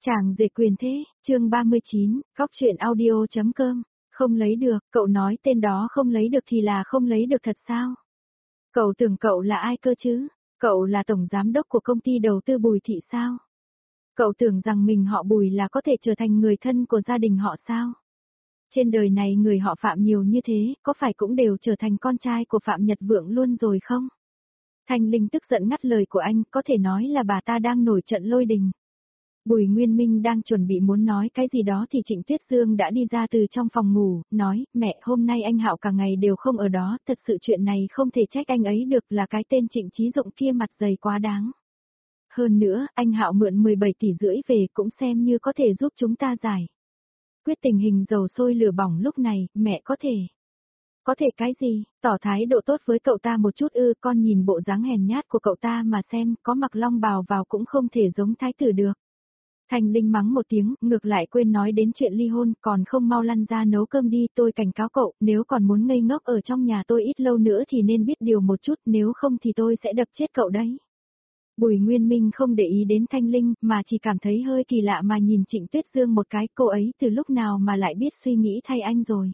Chàng rể quyền thế, chương 39, góc truyện audio.com, không lấy được, cậu nói tên đó không lấy được thì là không lấy được thật sao? Cậu tưởng cậu là ai cơ chứ? Cậu là tổng giám đốc của công ty đầu tư Bùi Thị sao? Cậu tưởng rằng mình họ Bùi là có thể trở thành người thân của gia đình họ sao? Trên đời này người họ Phạm nhiều như thế, có phải cũng đều trở thành con trai của Phạm Nhật Vượng luôn rồi không? Thanh Linh tức giận ngắt lời của anh, có thể nói là bà ta đang nổi trận lôi đình. Bùi Nguyên Minh đang chuẩn bị muốn nói cái gì đó thì Trịnh Tuyết Dương đã đi ra từ trong phòng ngủ, nói, mẹ, hôm nay anh Hạo cả ngày đều không ở đó, thật sự chuyện này không thể trách anh ấy được, là cái tên Trịnh Chí Dụng kia mặt dày quá đáng. Hơn nữa, anh Hạo mượn 17,5 tỷ về cũng xem như có thể giúp chúng ta giải quyết tình hình dầu sôi lửa bỏng lúc này, mẹ có thể. Có thể cái gì, tỏ thái độ tốt với cậu ta một chút ư, con nhìn bộ dáng hèn nhát của cậu ta mà xem, có mặc long bào vào cũng không thể giống thái tử được. Thanh Linh mắng một tiếng, ngược lại quên nói đến chuyện ly hôn, còn không mau lăn ra nấu cơm đi, tôi cảnh cáo cậu, nếu còn muốn ngây ngốc ở trong nhà tôi ít lâu nữa thì nên biết điều một chút, nếu không thì tôi sẽ đập chết cậu đấy. Bùi Nguyên Minh không để ý đến Thanh Linh, mà chỉ cảm thấy hơi kỳ lạ mà nhìn Trịnh Tuyết Dương một cái, cô ấy từ lúc nào mà lại biết suy nghĩ thay anh rồi.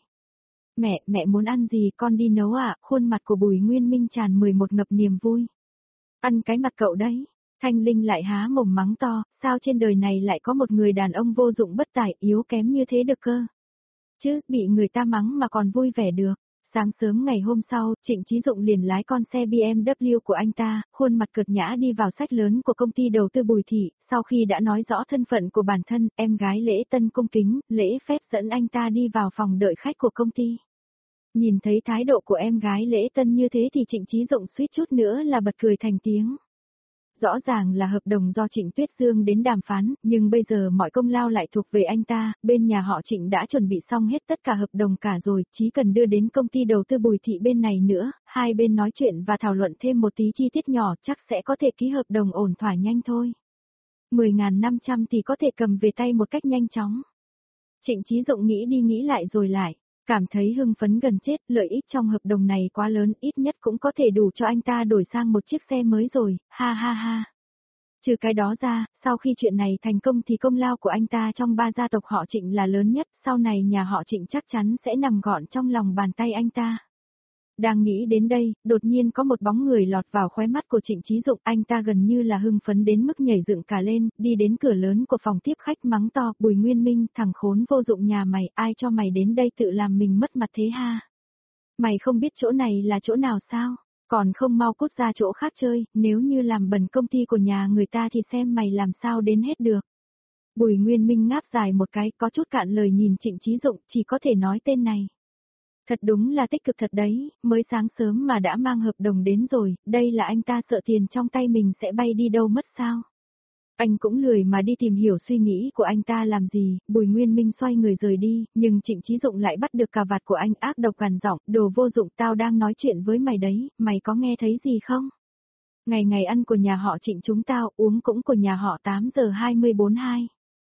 Mẹ muốn ăn gì con đi nấu ạ, khuôn mặt của Bùi Nguyên Minh tràn 11 ngập niềm vui. Ăn cái mặt cậu đấy. Thanh Linh lại há mồm mắng to, sao trên đời này lại có một người đàn ông vô dụng bất tài, yếu kém như thế được cơ? Chứ, bị người ta mắng mà còn vui vẻ được. Sáng sớm ngày hôm sau, Trịnh Chí Dụng liền lái con xe BMW của anh ta, khuôn mặt cợt nhã đi vào sách lớn của công ty đầu tư Bùi Thị, sau khi đã nói rõ thân phận của bản thân, em gái Lễ Tân cung kính, lễ phép dẫn anh ta đi vào phòng đợi khách của công ty. Nhìn thấy thái độ của em gái Lễ Tân như thế thì Trịnh Chí Dụng suýt chút nữa là bật cười thành tiếng. Rõ ràng là hợp đồng do Trịnh Tuyết Dương đến đàm phán, nhưng bây giờ mọi công lao lại thuộc về anh ta, bên nhà họ Trịnh đã chuẩn bị xong hết tất cả hợp đồng cả rồi, chỉ cần đưa đến công ty đầu tư Bùi Thị bên này nữa, hai bên nói chuyện và thảo luận thêm một tí chi tiết nhỏ chắc sẽ có thể ký hợp đồng ổn thỏa nhanh thôi. 10.500 thì có thể cầm về tay một cách nhanh chóng. Trịnh Chí Dụng nghĩ đi nghĩ lại rồi lại. Cảm thấy hưng phấn gần chết, lợi ích trong hợp đồng này quá lớn, ít nhất cũng có thể đủ cho anh ta đổi sang một chiếc xe mới rồi, ha ha ha. Trừ cái đó ra, sau khi chuyện này thành công thì công lao của anh ta trong ba gia tộc họ Trịnh là lớn nhất, sau này nhà họ Trịnh chắc chắn sẽ nằm gọn trong lòng bàn tay anh ta. Đang nghĩ đến đây, đột nhiên có một bóng người lọt vào khóe mắt của Trịnh Chí Dụng, anh ta gần như là hưng phấn đến mức nhảy dựng cả lên, đi đến cửa lớn của phòng tiếp khách mắng to, Bùi Nguyên Minh, thằng khốn vô dụng nhà mày, ai cho mày đến đây tự làm mình mất mặt thế ha? Mày không biết chỗ này là chỗ nào sao? Còn không mau cút ra chỗ khác chơi, nếu như làm bẩn công ty của nhà người ta thì xem mày làm sao đến hết được. Bùi Nguyên Minh ngáp dài một cái, có chút cạn lời nhìn Trịnh Chí Dụng, chỉ có thể nói tên này. Thật đúng là tích cực thật đấy, mới sáng sớm mà đã mang hợp đồng đến rồi, đây là anh ta sợ tiền trong tay mình sẽ bay đi đâu mất sao? Anh cũng lười mà đi tìm hiểu suy nghĩ của anh ta làm gì, Bùi Nguyên Minh xoay người rời đi, nhưng Trịnh Chí Dụng lại bắt được cà vạt của anh ác độc gằn giọng, đồ vô dụng, tao đang nói chuyện với mày đấy, mày có nghe thấy gì không? Ngày ngày ăn của nhà họ Trịnh chúng tao, uống cũng của nhà họ 8 giờ 24 2.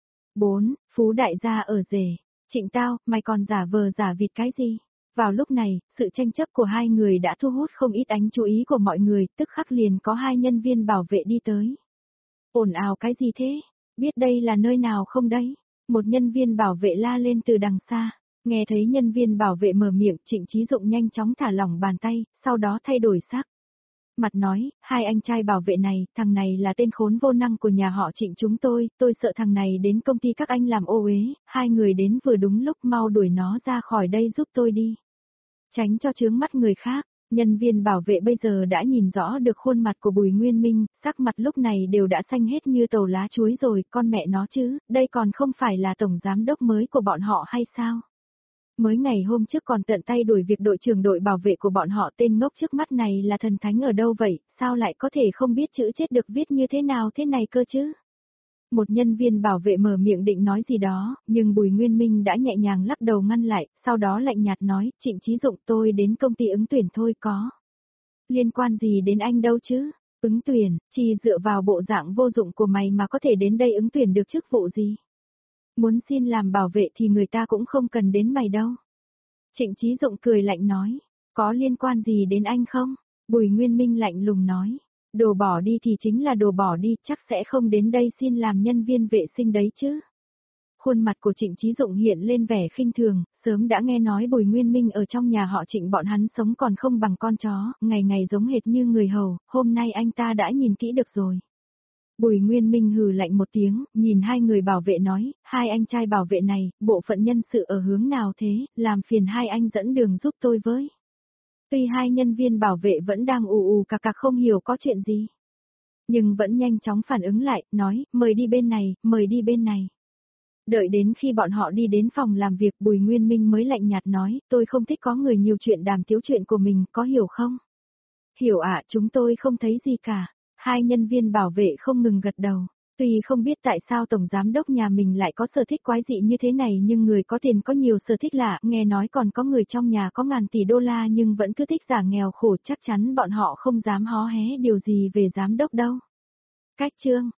4, Phú đại gia ở rể. Trịnh tao, mày còn giả vờ giả vịt cái gì? Vào lúc này, sự tranh chấp của hai người đã thu hút không ít ánh chú ý của mọi người, tức khắc liền có hai nhân viên bảo vệ đi tới. Ồn ào cái gì thế? Biết đây là nơi nào không đấy? Một nhân viên bảo vệ la lên từ đằng xa. Nghe thấy nhân viên bảo vệ mở miệng, Trịnh Chí Dụng nhanh chóng thả lỏng bàn tay, sau đó thay đổi sắc. Mặt nói, hai anh trai bảo vệ này, thằng này là tên khốn vô năng của nhà họ Trịnh chúng tôi sợ thằng này đến công ty các anh làm ô uế, hai người đến vừa đúng lúc, mau đuổi nó ra khỏi đây giúp tôi đi. Tránh cho chướng mắt người khác, nhân viên bảo vệ bây giờ đã nhìn rõ được khuôn mặt của Bùi Nguyên Minh, sắc mặt lúc này đều đã xanh hết như tàu lá chuối rồi, con mẹ nó chứ, đây còn không phải là tổng giám đốc mới của bọn họ hay sao? Mới ngày hôm trước còn tận tay đuổi việc đội trưởng đội bảo vệ của bọn họ, tên ngốc trước mắt này là thần thánh ở đâu vậy, sao lại có thể không biết chữ chết được viết như thế nào thế này cơ chứ? Một nhân viên bảo vệ mở miệng định nói gì đó, nhưng Bùi Nguyên Minh đã nhẹ nhàng lắc đầu ngăn lại, sau đó lạnh nhạt nói, Trịnh Chí Dụng, tôi đến công ty ứng tuyển thôi có. Liên quan gì đến anh đâu chứ? Ứng tuyển, chỉ dựa vào bộ dạng vô dụng của mày mà có thể đến đây ứng tuyển được chức vụ gì? Muốn xin làm bảo vệ thì người ta cũng không cần đến mày đâu. Trịnh Chí Dụng cười lạnh nói, có liên quan gì đến anh không? Bùi Nguyên Minh lạnh lùng nói, Đồ bỏ đi thì chính là đồ bỏ đi, chắc sẽ không đến đây xin làm nhân viên vệ sinh đấy chứ. Khuôn mặt của Trịnh Chí Dụng hiện lên vẻ khinh thường, sớm đã nghe nói Bùi Nguyên Minh ở trong nhà họ Trịnh bọn hắn sống còn không bằng con chó, ngày ngày giống hệt như người hầu, hôm nay anh ta đã nhìn kỹ được rồi. Bùi Nguyên Minh hừ lạnh một tiếng, nhìn hai người bảo vệ nói, hai anh trai bảo vệ này, bộ phận nhân sự ở hướng nào thế, làm phiền hai anh dẫn đường giúp tôi với. Tuy hai nhân viên bảo vệ vẫn đang ù ù cạc cạc không hiểu có chuyện gì, nhưng vẫn nhanh chóng phản ứng lại, nói, mời đi bên này, mời đi bên này. Đợi đến khi bọn họ đi đến phòng làm việc Bùi Nguyên Minh mới lạnh nhạt nói, tôi không thích có người nhiều chuyện đàm tiếu chuyện của mình, có hiểu không? Hiểu ạ, chúng tôi không thấy gì cả. Hai nhân viên bảo vệ không ngừng gật đầu. Tuy không biết tại sao Tổng Giám Đốc nhà mình lại có sở thích quái dị như thế này nhưng người có tiền có nhiều sở thích lạ, nghe nói còn có người trong nhà có ngàn tỷ đô la nhưng vẫn cứ thích giả nghèo khổ, chắc chắn bọn họ không dám hó hé điều gì về Giám Đốc đâu. Cách chương